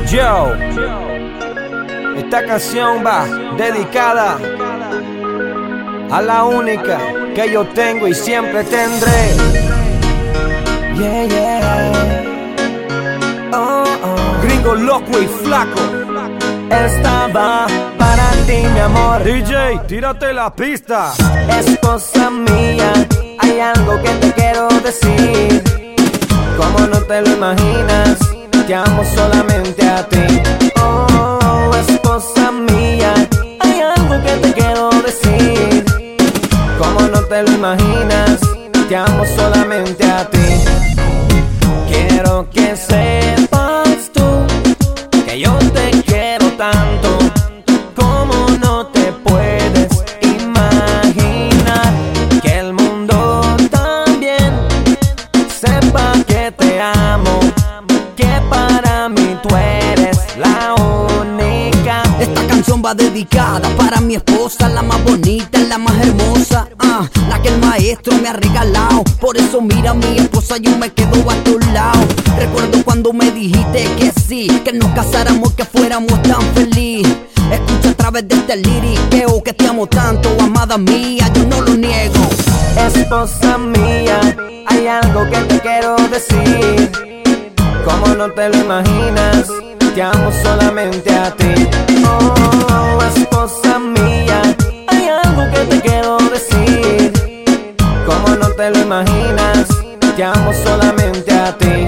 Yo, esta canción va dedicada a la única que yo tengo y siempre tendré. Yeah, yeah. Oh, oh. Gringo loco y flaco. Esta va para ti, mi amor. DJ, tírate la pista. Esposa mía, hay algo que te quiero decir. Como no te lo imaginas, te amo solamente a ti. Oh, esposa mía, hay algo que te quiero decir. Como no te lo imaginas, te amo solamente a ti. Quiero que sepas tú que yo te quiero tanto. Como no te puedes imaginar, que el mundo también sepa que te amo, que para mí tú eres la única. Esta canción va dedicada para mi esposa, la más bonita, la más hermosa, la que el maestro me ha regalado. Por eso mira, mi esposa, yo me quedo a tu lado. Recuerdo cuando me dijiste que sí, que nos casáramos, que fuéramos tan feliz. Escucha a través de este liriqueo que te amo tanto, amada mía, yo no lo niego. Esposa mía, hay algo que te quiero decir. Como no te lo imaginas, te amo solamente a ti. Oh, esposa mía, hay algo que te quiero decir. Como no te lo imaginas, te amo solamente a ti.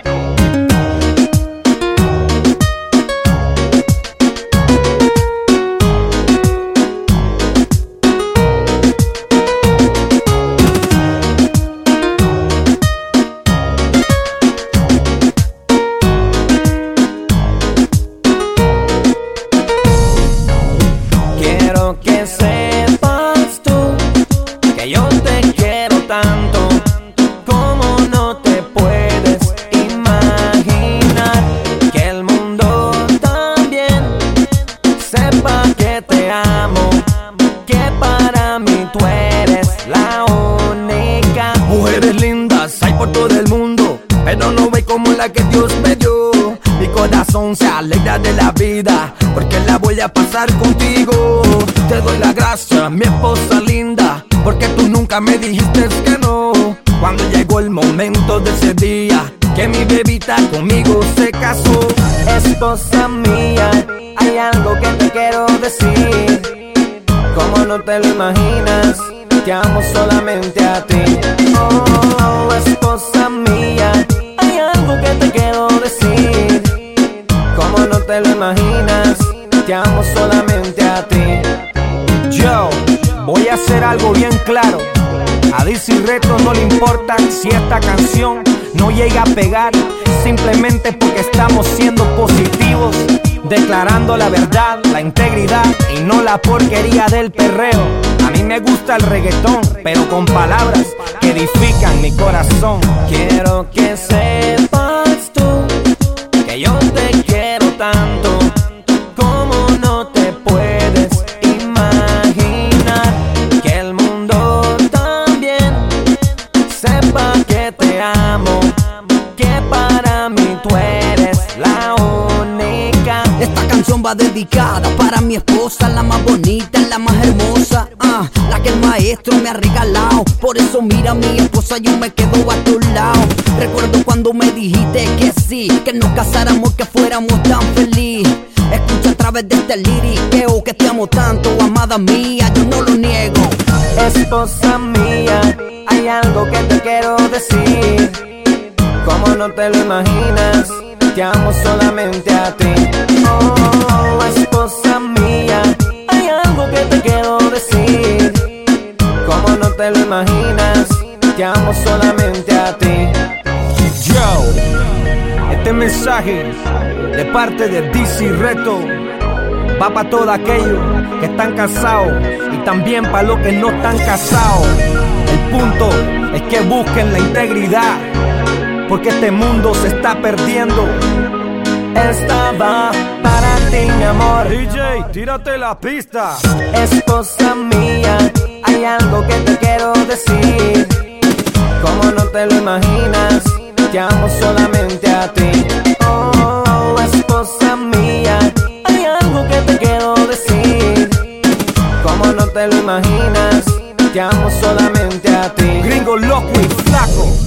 Quiero que sepas tú que yo te quiero tanto. Como no te puedes imaginar, que el mundo también sepa que te amo, que para mí tú eres la única. Mujeres lindas hay por todo el mundo, pero no ve como la que Dios me dio. Mi corazón se alegra de la vida, porque la voy a pasar contigo. Te doy la gracia, mi esposa linda, porque tú nunca me dijiste que no. Cuando llegó el momento de ese día, que mi bebita conmigo se casó. Esposa mía, hay algo que te quiero decir. Como no te lo imaginas, te amo solamente a ti. Oh, esposa mía, hay algo que te quiero decir. Como no te lo imaginas, te amo solamente a ti. Yo voy a hacer algo bien claro. A DC Retro no le importa si esta canción no llega a pegar, simplemente porque estamos siendo positivos, declarando la verdad, la integridad y no la porquería del perreo. A mí me gusta el reggaetón, pero con palabras que edifican mi corazón. Quiero que sepas tú que yo te quiero tanto. Como no te puedes imaginar, que el mundo también sepa que te amo, que para mí tú eres la única. Esta canción va dedicada para mi esposa, la más bonita, la más hermosa, la que el maestro me ha regalado. Por eso mira, mi esposa, yo me quedo a tu lado. Recuerdo cuando me dijiste que sí, que nos casáramos, que fuéramos tan feliz. Escucha a través de este liriqueo que te amo tanto, amada mía, yo no lo niego. Esposa mía, hay algo que te quiero decir. Como no te lo imaginas, te amo solamente a ti. Oh, esposa mía, hay algo que te quiero decir. Como no te lo imaginas, te amo solamente a ti. Yo, este mensaje de parte de DC Retro va para todos aquellos que están casados y también para los que no están casados. El punto es que busquen la integridad, porque este mundo se está perdiendo. Esta va para ti, mi amor. DJ, tírate la pista. Esposa mía, hay algo que te quiero decir. Como no te lo imaginas, te amo solamente a ti. Oh, esposa mía. te lo imaginas. Te amo solamente a ti. Gringo loco y flaco.